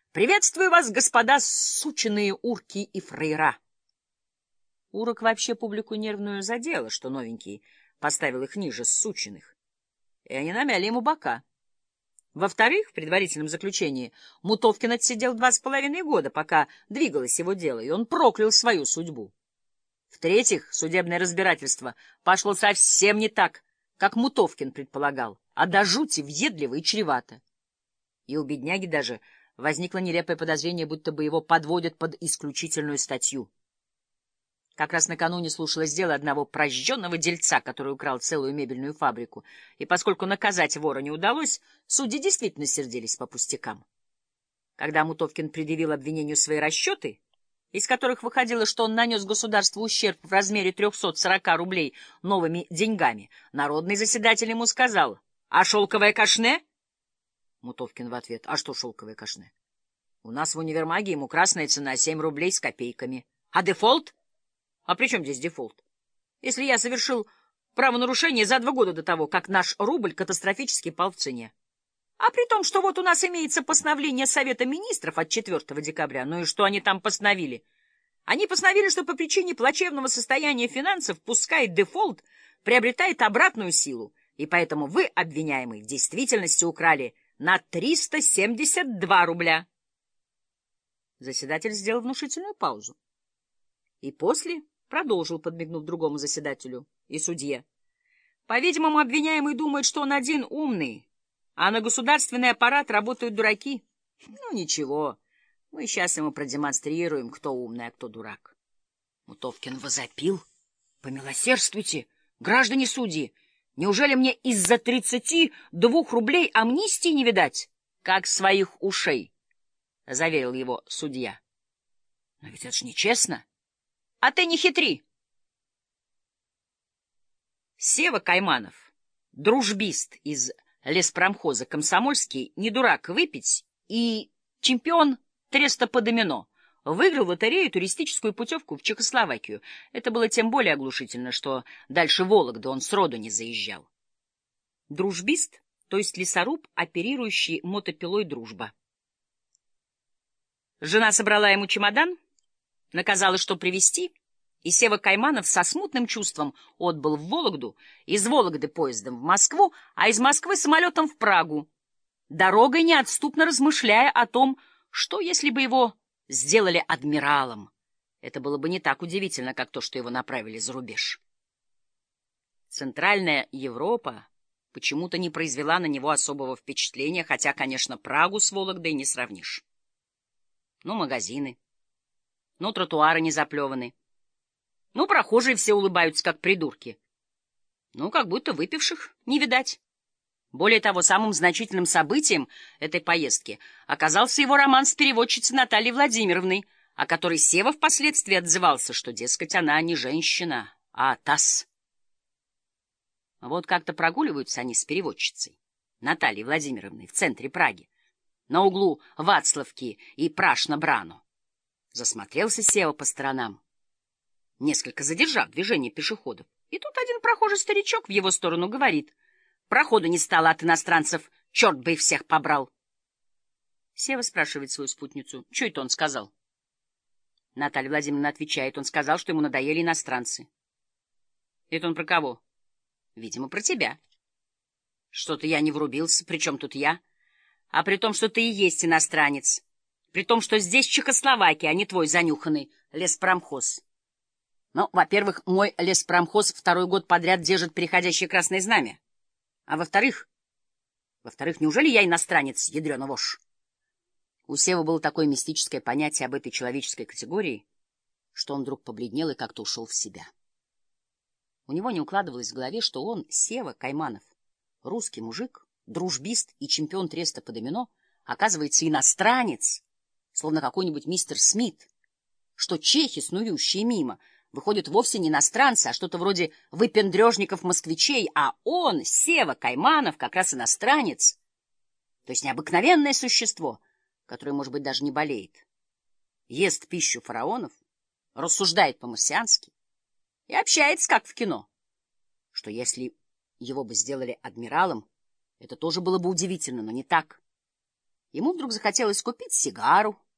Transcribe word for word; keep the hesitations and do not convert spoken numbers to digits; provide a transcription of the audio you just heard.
Приветствую вас, господа сученые урки и фрейра. Урок вообще публику нервную задело, что новенький поставил их ниже сученых, и они намяли ему бока. Во-вторых, в предварительном заключении Мутовкин отсидел два с половиной года, пока двигалось его дело, и он проклял свою судьбу. В-третьих, судебное разбирательство пошло совсем не так, как Мутовкин предполагал, а до жути въедливо и чревато. И у бедняги даже возникло нелепое подозрение, будто бы его подводят под исключительную статью. Как раз накануне слушалось дело одного прожженного дельца, который украл целую мебельную фабрику, и поскольку наказать вора не удалось, судьи действительно сердились по пустякам. Когда Мутовкин предъявил обвинению свои расчеты, из которых выходило, что он нанес государству ущерб в размере трехсот сорока рублей новыми деньгами, народный заседатель ему сказал: «А шелковое кашне?» Мутовкин в ответ: «А что шелковое кашне? У нас в универмаге ему красная цена семь рублей с копейками. А дефолт? А при чем здесь дефолт? Если я совершил правонарушение за два года до того, как наш рубль катастрофически пал в цене. А при том, что вот у нас имеется постановление Совета Министров от четвёртого декабря. Ну и что они там постановили? Они постановили, что по причине плачевного состояния финансов пускай дефолт приобретает обратную силу, и поэтому вы, обвиняемый, в действительности украли на триста семьдесят два рубля. Заседатель сделал внушительную паузу. И после продолжил, подмигнув другому заседателю и судье. По-видимому, обвиняемый думает, что он один умный, а на государственный аппарат работают дураки. Ну, ничего, мы сейчас ему продемонстрируем, кто умный, а кто дурак. Мутовкин возопил: «Помилосердствуйте, граждане судьи! Неужели мне из-за тридцати двух рублей амнистии не видать? Как своих ушей!» — заверил его судья. «Но ведь это ж нечестно. А ты не хитри!» Сева Кайманов, дружбист из леспромхоза «Комсомольский», не дурак выпить и чемпион треста по домино, выиграл в лотерею туристическую путевку в Чехословакию. Это было тем более оглушительно, что дальше Вологды он сроду не заезжал. Дружбист, то есть лесоруб, оперирующий мотопилой «Дружба». Жена собрала ему чемодан, наказала, что привезти, и Сева Кайманов со смутным чувством отбыл в Вологду, из Вологды поездом в Москву, а из Москвы самолетом в Прагу, дорогой неотступно размышляя о том, что если бы его сделали адмиралом. Это было бы не так удивительно, как то, что его направили за рубеж. Центральная Европа почему-то не произвела на него особого впечатления, хотя, конечно, Прагу с Вологдой не сравнишь. Ну, магазины, ну, тротуары не заплеваны, ну, прохожие все улыбаются, как придурки, ну, как будто выпивших не видать. Более того, самым значительным событием этой поездки оказался его роман с переводчицей Натальей Владимировной, о которой Сева впоследствии отзывался, что, дескать, она не женщина, а таз. Вот как-то прогуливаются они с переводчицей Натальей Владимировной в центре Праги, на углу Вацлавки и Прашна-Брано. Засмотрелся Сева по сторонам, несколько задержав движение пешеходов, и тут один прохожий старичок в его сторону говорит: «Проходу не стало от иностранцев, черт бы их всех побрал». Сева спрашивает свою спутницу: «Что это он сказал?» Наталья Владимировна отвечает: «Он сказал, что ему надоели иностранцы». «Это он про кого?» «Видимо, про тебя». «Что-то я не врубился. При чем тут я?» «А при том, что ты и есть иностранец. При том, что здесь Чехословакия, а не твой занюханный леспромхоз. Ну, во-первых, мой леспромхоз второй год подряд держит переходящее красное знамя. А во-вторых, во-вторых, неужели я иностранец, ядрёна вошь?» У Севы было такое мистическое понятие об этой человеческой категории, что он вдруг побледнел и как-то ушел в себя. У него не укладывалось в голове, что он, Сева Кайманов, русский мужик, дружбист и чемпион треста по домино, оказывается иностранец, словно какой-нибудь мистер Смит, что чехи, снующие мимо, выходят вовсе не иностранцы, а что-то вроде выпендрежников-москвичей, а он, Сева Кайманов, как раз иностранец, то есть необыкновенное существо, которое, может быть, даже не болеет, ест пищу фараонов, рассуждает по-марсиански и общается, как в кино, что если его бы сделали адмиралом, это тоже было бы удивительно, но не так. Ему вдруг захотелось купить сигару,